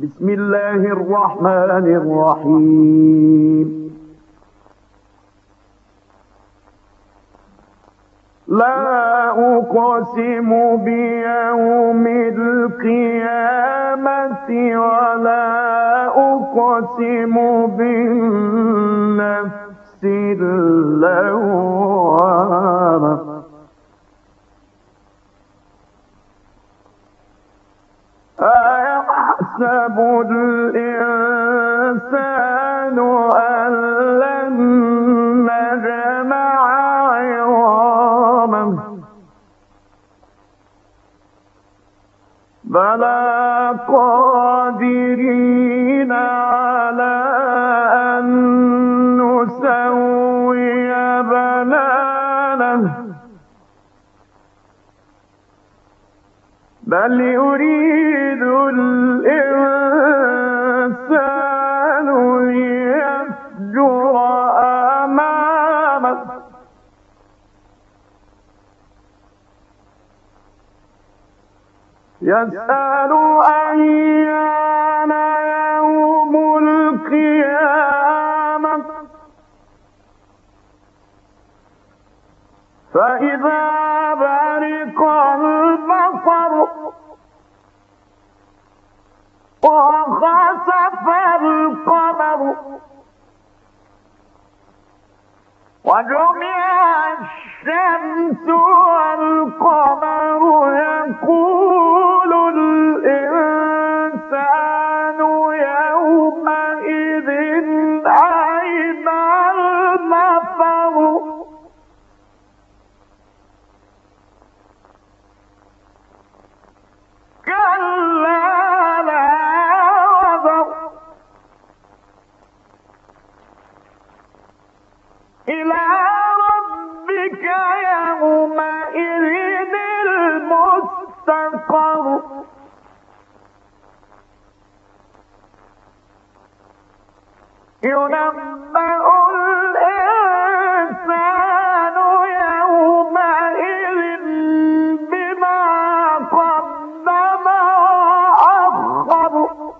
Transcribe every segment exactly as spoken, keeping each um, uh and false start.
بسم الله الرحمن الرحيم. لا أقسم بيوم القيامة ولا أقسم بالنفس اللوامة أيحسب الإنسان أن لن نجمع عظامه بلى قادرين على أن نسوي بنانه بل يريد الإنسان ليفجر أمامه يسأل أيان يوم القيامة فإذا برق البصر وخسف القمر وجمع الشمس والقمر يقول الإنسان يومئذ أين المفر كلا لا وزر إلى ربك يومئذ المستقر ينبأ الإنسان يومئذ بما قدم وأخر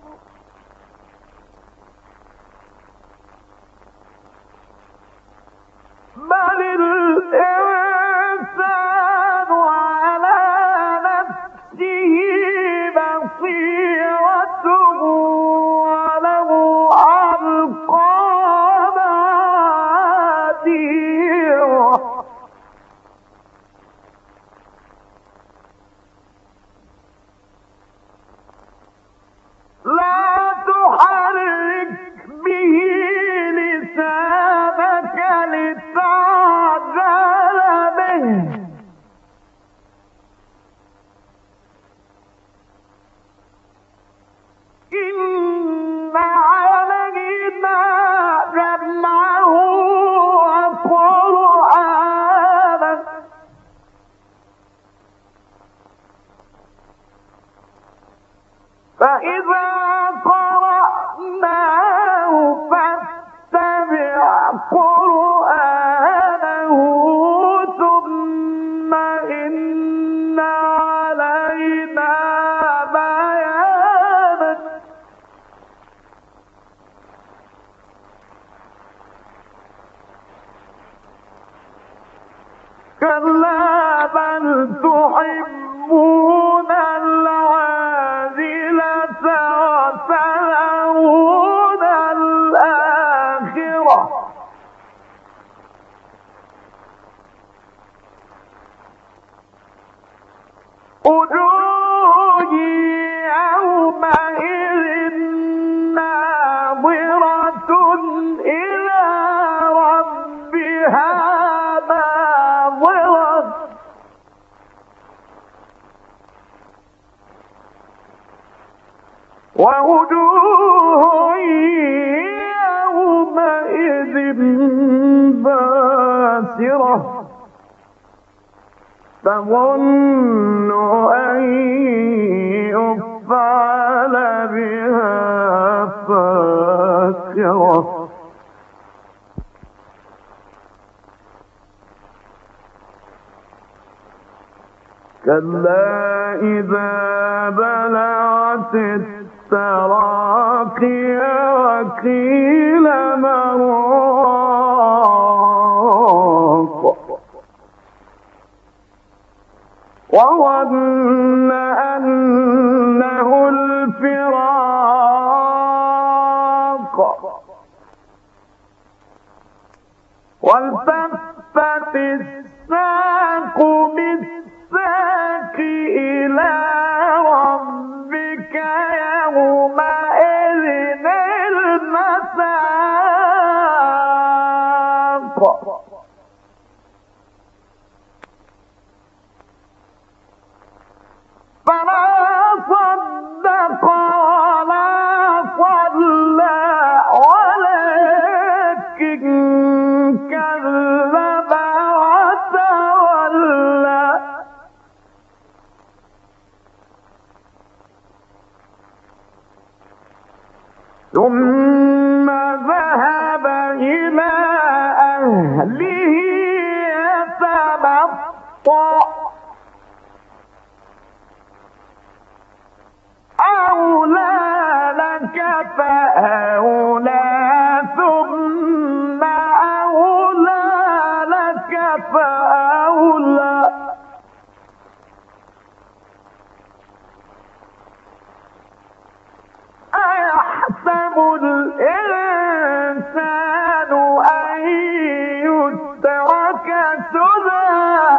بل الإنسان على نفسه بصيرة ولو ألقى معاذيره لا تحرك به لسانك لتعجل به إن علينا جمعه وقرآنه فإذا قرأناه فاتبع قرآنه ثم إن علينا بيانه كلا بل تحبون العاجلة وتذرون الآخرة وجوه يومئذ ناظرة إلى ربها ناظرة ووجوه يومئذ باسرة تظن أن يفعل بها فاقرة كلا إذا بلغت تراقيا وقيل مراق وظن أنه الفراق والتفت الساق بالساق إلى ربك يومئذ المساق فلا صدق ولا صلى ولكن كذب وتولى ثم ذهب إلى أهله يتمطى أولى لك فأولى ثم أولى لك فأولى أيحسب الإنسان أن يترك سدى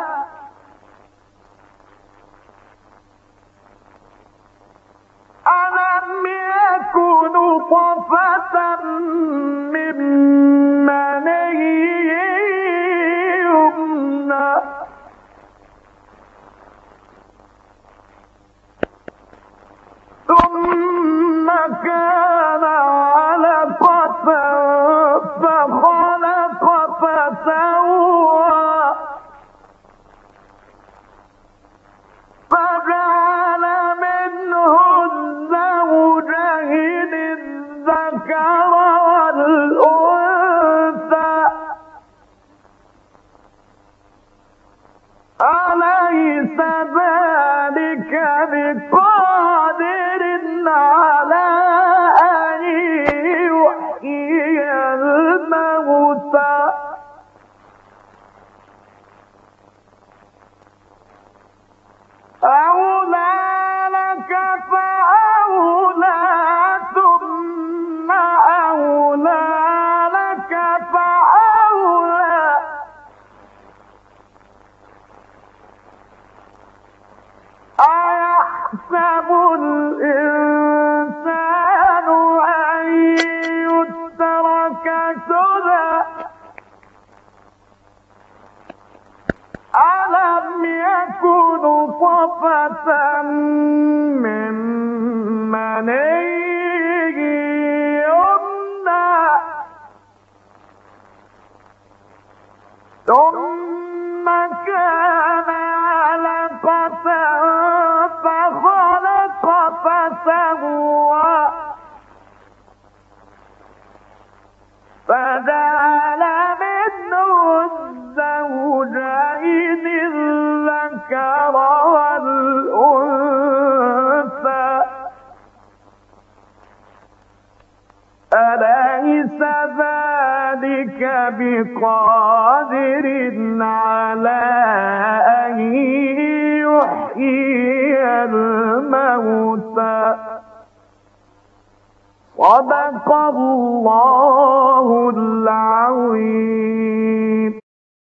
ألم يكن نطفة من مني يمنى ثم كان علقة فخلق فسوى فجعل منه الزوجين الذكر والأنثى أليس ذلك بقادر على أن يحيي الموتى أولى لك فأولى ثم أولى لك فأولى أيحسب الإنسان أن يترك سدى ألم يكن نطفة من مني يمنى ثم كان علقة فخلق فسوى فجعل منه الزوجين الذكر والأنثى أليس ذلك بقادر على أن يحيي الموتى صدق الله